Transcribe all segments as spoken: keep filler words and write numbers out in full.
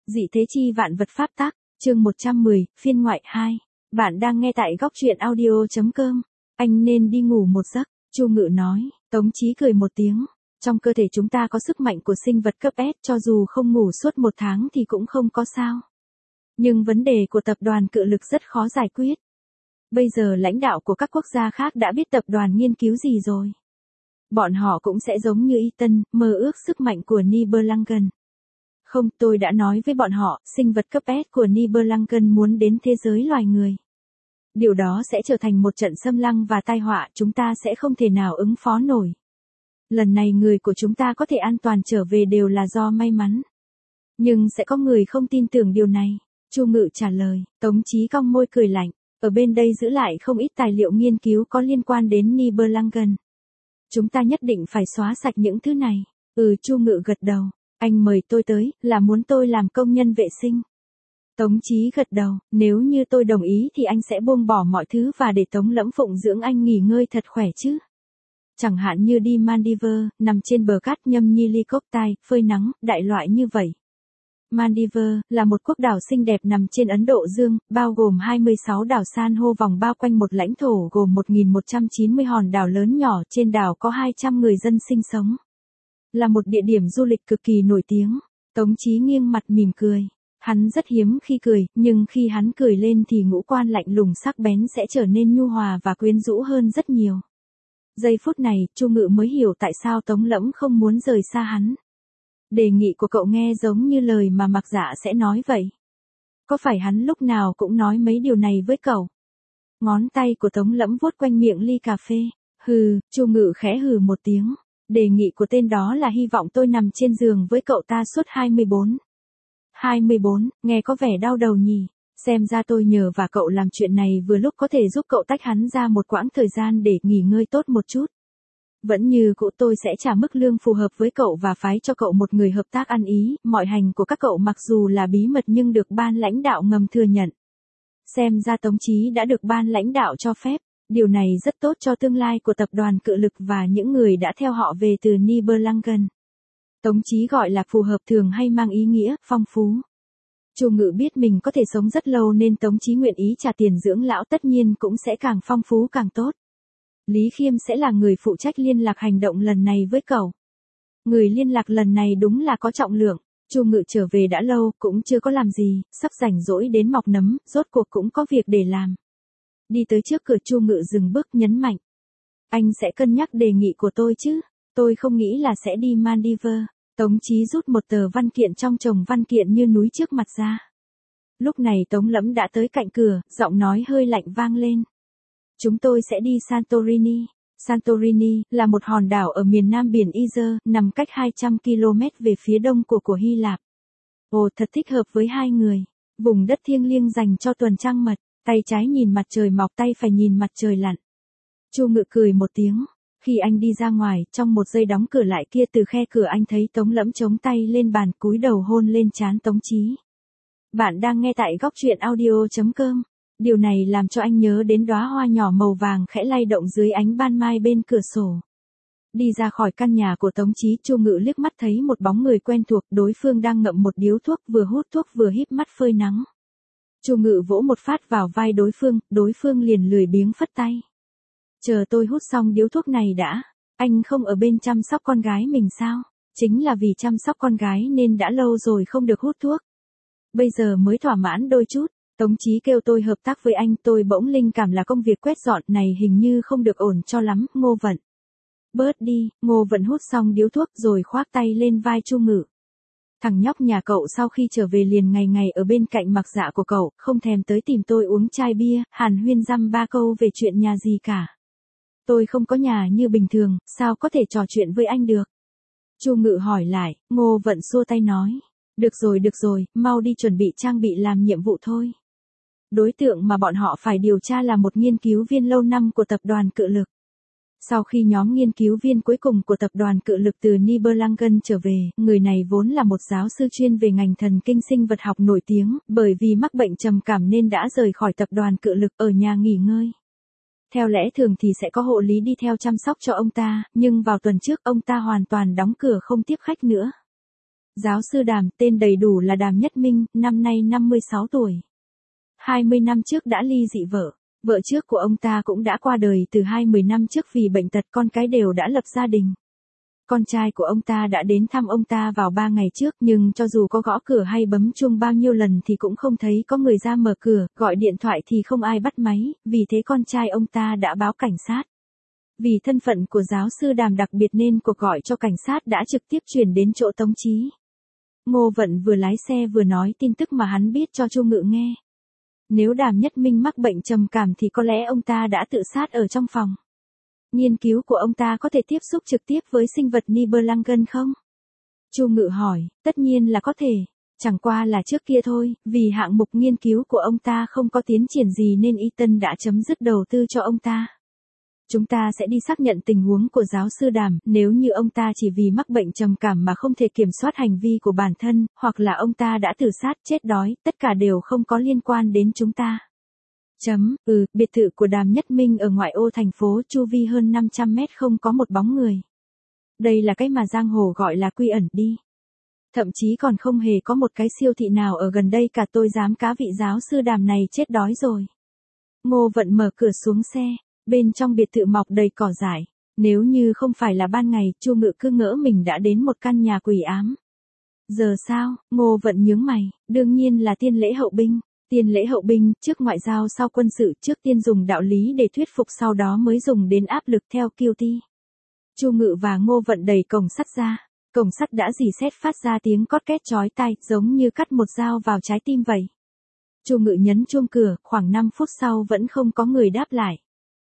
Dị thế chi vạn vật pháp tắc, chương một trăm mười, phiên ngoại hai. Bạn đang nghe tại góc truyện audio.com. Anh nên đi ngủ một giấc, Chu Ngự nói. Tống Chí cười một tiếng. Trong cơ thể chúng ta có sức mạnh của sinh vật cấp S, cho dù không ngủ suốt một tháng thì cũng không có sao. Nhưng vấn đề của tập đoàn cự lực rất khó giải quyết. Bây giờ lãnh đạo của các quốc gia khác đã biết tập đoàn nghiên cứu gì rồi. Bọn họ cũng sẽ giống như Ethan, mơ ước sức mạnh của Nibelungen. Không, tôi đã nói với bọn họ, sinh vật cấp S của Nibelungen muốn đến thế giới loài người. Điều đó sẽ trở thành một trận xâm lăng và tai họa, chúng ta sẽ không thể nào ứng phó nổi. Lần này người của chúng ta có thể an toàn trở về đều là do may mắn. Nhưng sẽ có người không tin tưởng điều này. Chu Ngự trả lời. Tống Chí cong môi cười lạnh. Ở bên đây giữ lại không ít tài liệu nghiên cứu có liên quan đến Nibelungen. Chúng ta nhất định phải xóa sạch những thứ này. Ừ, Chu Ngự gật đầu. Anh mời tôi tới, là muốn tôi làm công nhân vệ sinh. Tống Chí gật đầu, nếu như tôi đồng ý thì anh sẽ buông bỏ mọi thứ và để Tống Lẫm phụng dưỡng anh nghỉ ngơi thật khỏe chứ. Chẳng hạn như đi Maldives, nằm trên bờ cát nhâm nhi ly cốc tai, phơi nắng, đại loại như vậy. Maldives là một quốc đảo xinh đẹp nằm trên Ấn Độ Dương, bao gồm hai mươi sáu đảo san hô vòng bao quanh một lãnh thổ gồm một nghìn một trăm chín mươi hòn đảo lớn nhỏ, trên đảo có hai trăm người dân sinh sống. Là một địa điểm du lịch cực kỳ nổi tiếng. Tống Chí nghiêng mặt mỉm cười. Hắn rất hiếm khi cười, nhưng khi hắn cười lên thì ngũ quan lạnh lùng sắc bén sẽ trở nên nhu hòa và quyến rũ hơn rất nhiều. Giây phút này, Chu Ngự mới hiểu tại sao Tống Lẫm không muốn rời xa hắn. Đề nghị của cậu nghe giống như lời mà Mặc Dạ sẽ nói vậy. Có phải hắn lúc nào cũng nói mấy điều này với cậu? Ngón tay của Tống Lẫm vuốt quanh miệng ly cà phê. Hừ, Chu Ngự khẽ hừ một tiếng. Đề nghị của tên đó là hy vọng tôi nằm trên giường với cậu ta suốt hai mươi bốn. hai mươi bốn, nghe có vẻ đau đầu nhỉ. Xem ra tôi nhờ và cậu làm chuyện này vừa lúc có thể giúp cậu tách hắn ra một quãng thời gian để nghỉ ngơi tốt một chút. Vẫn như cũ tôi sẽ trả mức lương phù hợp với cậu và phái cho cậu một người hợp tác ăn ý. Mọi hành của các cậu mặc dù là bí mật nhưng được ban lãnh đạo ngầm thừa nhận. Xem ra Tống Chí đã được ban lãnh đạo cho phép. Điều này rất tốt cho tương lai của tập đoàn cự lực và những người đã theo họ về từ Nibelungen. Tống Chí gọi là phù hợp thường hay mang ý nghĩa phong phú. Chu Ngự biết mình có thể sống rất lâu nên Tống Chí nguyện ý trả tiền dưỡng lão, tất nhiên cũng sẽ càng phong phú càng tốt. Lý Khiêm sẽ là người phụ trách liên lạc hành động lần này với cậu. Người liên lạc lần này đúng là có trọng lượng. Chu Ngự trở về đã lâu, cũng chưa có làm gì, sắp rảnh rỗi đến mọc nấm, rốt cuộc cũng có việc để làm. Đi tới trước cửa, Chu Ngự dừng bước nhấn mạnh. Anh sẽ cân nhắc đề nghị của tôi chứ? Tôi không nghĩ là sẽ đi Maldives. Tống Chí rút một tờ văn kiện trong chồng văn kiện như núi trước mặt ra. Lúc này Tống Lẫm đã tới cạnh cửa, giọng nói hơi lạnh vang lên. Chúng tôi sẽ đi Santorini. Santorini là một hòn đảo ở miền nam biển Aegean, nằm cách hai trăm ki lô mét về phía đông của của Hy Lạp. Ồ, thật thích hợp với hai người. Vùng đất thiêng liêng dành cho tuần trăng mật, tay trái nhìn mặt trời mọc, tay phải nhìn mặt trời lặn. Chu Ngự cười một tiếng. Khi anh đi ra ngoài, trong một giây đóng cửa lại kia, từ khe cửa anh thấy Tống Lẫm chống tay lên bàn, cúi đầu hôn lên trán Tống Chí. Bạn đang nghe tại góc truyện audio.com. Điều này làm cho anh nhớ đến đóa hoa nhỏ màu vàng khẽ lay động dưới ánh ban mai bên cửa sổ. Đi ra khỏi căn nhà của Tống Chí, Chu Ngự liếc mắt thấy một bóng người quen thuộc, đối phương đang ngậm một điếu thuốc, vừa hút thuốc vừa híp mắt phơi nắng. Chu Ngự vỗ một phát vào vai đối phương, đối phương liền lười biếng phất tay. Chờ tôi hút xong điếu thuốc này đã. Anh không ở bên chăm sóc con gái mình sao? Chính là vì chăm sóc con gái nên đã lâu rồi không được hút thuốc. Bây giờ mới thỏa mãn đôi chút. Tống Chí kêu tôi hợp tác với anh, tôi bỗng linh cảm là công việc quét dọn này hình như không được ổn cho lắm. Ngô Vận. Bớt đi. Ngô Vận hút xong điếu thuốc rồi khoác tay lên vai Chu Ngự. Thằng nhóc nhà cậu sau khi trở về liền ngày ngày ở bên cạnh Mặc Dạ của cậu, không thèm tới tìm tôi uống chai bia, hàn huyên dăm ba câu về chuyện nhà gì cả. Tôi không có nhà như bình thường, sao có thể trò chuyện với anh được? Chu Ngự hỏi lại. Ngô Vận xua tay nói. Được rồi được rồi, mau đi chuẩn bị trang bị làm nhiệm vụ thôi. Đối tượng mà bọn họ phải điều tra là một nghiên cứu viên lâu năm của tập đoàn cự lực. Sau khi nhóm nghiên cứu viên cuối cùng của tập đoàn cự lực từ Nibelungen trở về, người này vốn là một giáo sư chuyên về ngành thần kinh sinh vật học nổi tiếng, bởi vì mắc bệnh trầm cảm nên đã rời khỏi tập đoàn cự lực, ở nhà nghỉ ngơi. Theo lẽ thường thì sẽ có hộ lý đi theo chăm sóc cho ông ta, nhưng vào tuần trước ông ta hoàn toàn đóng cửa không tiếp khách nữa. Giáo sư Đàm, tên đầy đủ là Đàm Nhất Minh, năm nay năm mươi sáu tuổi. hai mươi năm trước đã ly dị vợ. Vợ trước của ông ta cũng đã qua đời từ hai mươi năm trước vì bệnh tật, con cái đều đã lập gia đình. Con trai của ông ta đã đến thăm ông ta vào ba ngày trước, nhưng cho dù có gõ cửa hay bấm chuông bao nhiêu lần thì cũng không thấy có người ra mở cửa, gọi điện thoại thì không ai bắt máy, vì thế con trai ông ta đã báo cảnh sát. Vì thân phận của giáo sư Đàm đặc biệt nên cuộc gọi cho cảnh sát đã trực tiếp chuyển đến chỗ Tống Chí. Ngô Vận vừa lái xe vừa nói tin tức mà hắn biết cho Chu Ngự nghe. Nếu Đàm Nhất Minh mắc bệnh trầm cảm thì có lẽ ông ta đã tự sát ở trong phòng. Nghiên cứu của ông ta có thể tiếp xúc trực tiếp với sinh vật Nibelungen không? Chu Ngự hỏi, tất nhiên là có thể. Chẳng qua là trước kia thôi, vì hạng mục nghiên cứu của ông ta không có tiến triển gì nên Eton đã chấm dứt đầu tư cho ông ta. Chúng ta sẽ đi xác nhận tình huống của giáo sư Đàm, nếu như ông ta chỉ vì mắc bệnh trầm cảm mà không thể kiểm soát hành vi của bản thân, hoặc là ông ta đã tự sát, chết đói, tất cả đều không có liên quan đến chúng ta. Chấm, ừ, biệt thự của Đàm Nhất Minh ở ngoại ô thành phố, chu vi hơn năm trăm mét không có một bóng người. Đây là cái mà giang hồ gọi là quy ẩn đi. Thậm chí còn không hề có một cái siêu thị nào ở gần đây cả, tôi dám cá vị giáo sư Đàm này chết đói rồi. Ngô Vận mở cửa xuống xe. Bên trong biệt thự mọc đầy cỏ dại. Nếu như không phải là ban ngày, Chu Ngự cứ ngỡ mình đã đến một căn nhà quỷ ám. Giờ sao? Ngô Vận nhướng mày, đương nhiên là tiên lễ hậu binh. Tiên lễ hậu binh, trước ngoại giao sau quân sự, trước tiên dùng đạo lý để thuyết phục, sau đó mới dùng đến áp lực theo kiêu ti. Chu Ngự và Ngô Vận đẩy cổng sắt ra. Cổng sắt đã rì sét phát ra tiếng cót két chói tai, giống như cắt một dao vào trái tim vậy. Chu Ngự nhấn chuông cửa, khoảng năm phút sau vẫn không có người đáp lại.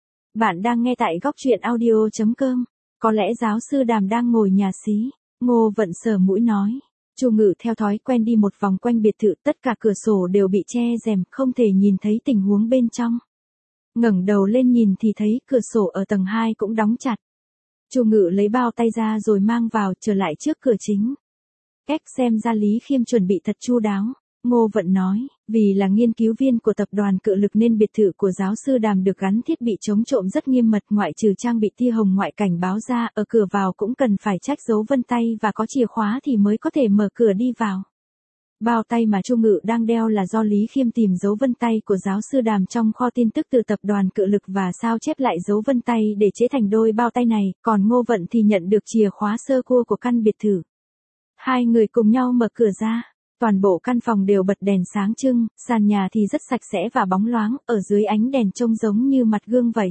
Bạn đang nghe tại góc truyện audio chấm com. Có lẽ giáo sư Đàm đang ngồi nhà xí. Ngô Vận sờ mũi nói. Chu Ngự theo thói quen đi một vòng quanh biệt thự, tất cả cửa sổ đều bị che rèm, không thể nhìn thấy tình huống bên trong. Ngẩng đầu lên nhìn thì thấy cửa sổ ở tầng hai cũng đóng chặt. Chu Ngự lấy bao tay ra rồi mang vào, trở lại trước cửa chính. Cách xem ra Lý Khiêm chuẩn bị thật chu đáo. Ngô Vận nói, vì là nghiên cứu viên của tập đoàn Cự Lực nên biệt thự của giáo sư Đàm được gắn thiết bị chống trộm rất nghiêm mật, ngoại trừ trang bị tia hồng ngoại cảnh báo ra, ở cửa vào cũng cần phải trách dấu vân tay và có chìa khóa thì mới có thể mở cửa đi vào. Bao tay mà Chu Ngự đang đeo là do Lý Khiêm tìm dấu vân tay của giáo sư Đàm trong kho tin tức từ tập đoàn Cự Lực và sao chép lại dấu vân tay để chế thành đôi bao tay này, còn Ngô Vận thì nhận được chìa khóa sơ cua của căn biệt thự. Hai người cùng nhau mở cửa ra. Toàn bộ căn phòng đều bật đèn sáng trưng, sàn nhà thì rất sạch sẽ và bóng loáng, ở dưới ánh đèn trông giống như mặt gương vậy.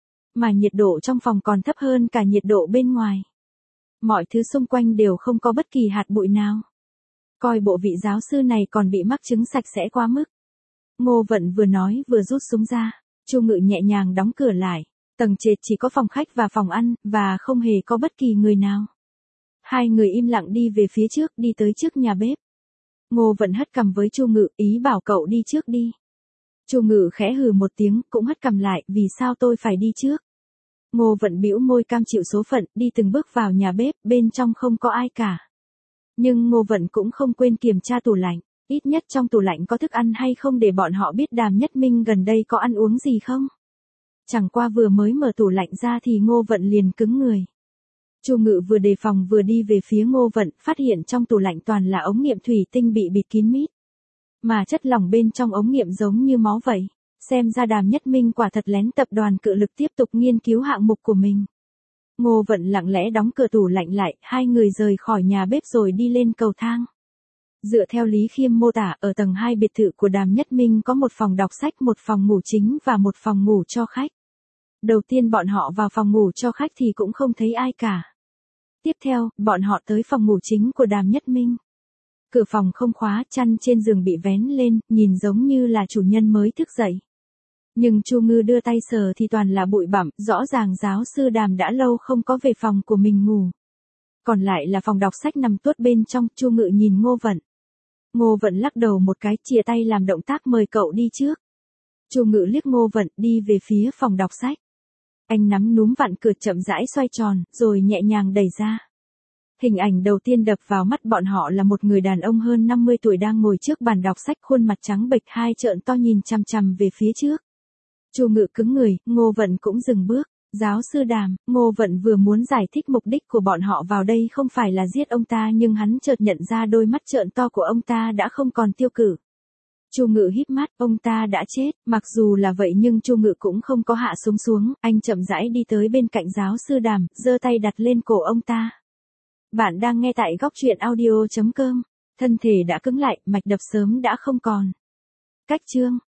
Mà nhiệt độ trong phòng còn thấp hơn cả nhiệt độ bên ngoài. Mọi thứ xung quanh đều không có bất kỳ hạt bụi nào. Coi bộ vị giáo sư này còn bị mắc chứng sạch sẽ quá mức. Ngô Vận vừa nói vừa rút súng ra. Chu Ngự nhẹ nhàng đóng cửa lại. Tầng trệt chỉ có phòng khách và phòng ăn, và không hề có bất kỳ người nào. Hai người im lặng đi về phía trước, đi tới trước nhà bếp. Ngô Vận hất cằm với Chu Ngự, ý bảo cậu đi trước đi. Chu Ngự khẽ hừ một tiếng, cũng hất cằm lại, vì sao tôi phải đi trước? Ngô Vận bĩu môi cam chịu số phận, đi từng bước vào nhà bếp, bên trong không có ai cả. Nhưng Ngô Vận cũng không quên kiểm tra tủ lạnh, ít nhất trong tủ lạnh có thức ăn hay không để bọn họ biết Đàm Nhất Minh gần đây có ăn uống gì không. Chẳng qua vừa mới mở tủ lạnh ra thì Ngô Vận liền cứng người. Chu Ngự vừa đề phòng vừa đi về phía Ngô Vận, phát hiện trong tủ lạnh toàn là ống nghiệm thủy tinh bị bịt kín mít. Mà chất lỏng bên trong ống nghiệm giống như máu vậy. Xem ra Đàm Nhất Minh quả thật lén tập đoàn Cự Lực tiếp tục nghiên cứu hạng mục của mình. Ngô Vận lặng lẽ đóng cửa tủ lạnh lại, hai người rời khỏi nhà bếp rồi đi lên cầu thang. Dựa theo Lý Khiêm mô tả, ở tầng hai biệt thự của Đàm Nhất Minh có một phòng đọc sách, một phòng ngủ chính và một phòng ngủ cho khách. Đầu tiên bọn họ vào phòng ngủ cho khách thì cũng không thấy ai cả. Tiếp theo, bọn họ tới phòng ngủ chính của Đàm Nhất Minh. Cửa phòng không khóa, chăn trên giường bị vén lên, nhìn giống như là chủ nhân mới thức dậy. Nhưng Chu Ngư đưa tay sờ thì toàn là bụi bặm, rõ ràng giáo sư Đàm đã lâu không có về phòng của mình ngủ. Còn lại là phòng đọc sách nằm tuốt bên trong. Chu Ngự nhìn Ngô Vận. Ngô Vận lắc đầu một cái, chìa tay làm động tác mời cậu đi trước. Chu Ngự liếc Ngô Vận, đi về phía phòng đọc sách. Anh nắm núm vặn cửa chậm rãi xoay tròn, rồi nhẹ nhàng đẩy ra. Hình ảnh đầu tiên đập vào mắt bọn họ là một người đàn ông hơn năm mươi tuổi đang ngồi trước bàn đọc sách, khuôn mặt trắng bệch, hai trợn to nhìn chằm chằm về phía trước. Chu Ngự cứng người, Ngô Vận cũng dừng bước. Giáo sư Đàm, Ngô Vận vừa muốn giải thích mục đích của bọn họ vào đây không phải là giết ông ta nhưng hắn chợt nhận ra đôi mắt trợn to của ông ta đã không còn tiêu cự. Chu Ngự híp mắt, ông ta đã chết, mặc dù là vậy nhưng Chu Ngự cũng không có hạ súng xuống, anh chậm rãi đi tới bên cạnh giáo sư Đàm, giơ tay đặt lên cổ ông ta. Bạn đang nghe tại góc truyện audio chấm com, thân thể đã cứng lại, mạch đập sớm đã không còn. Cách chương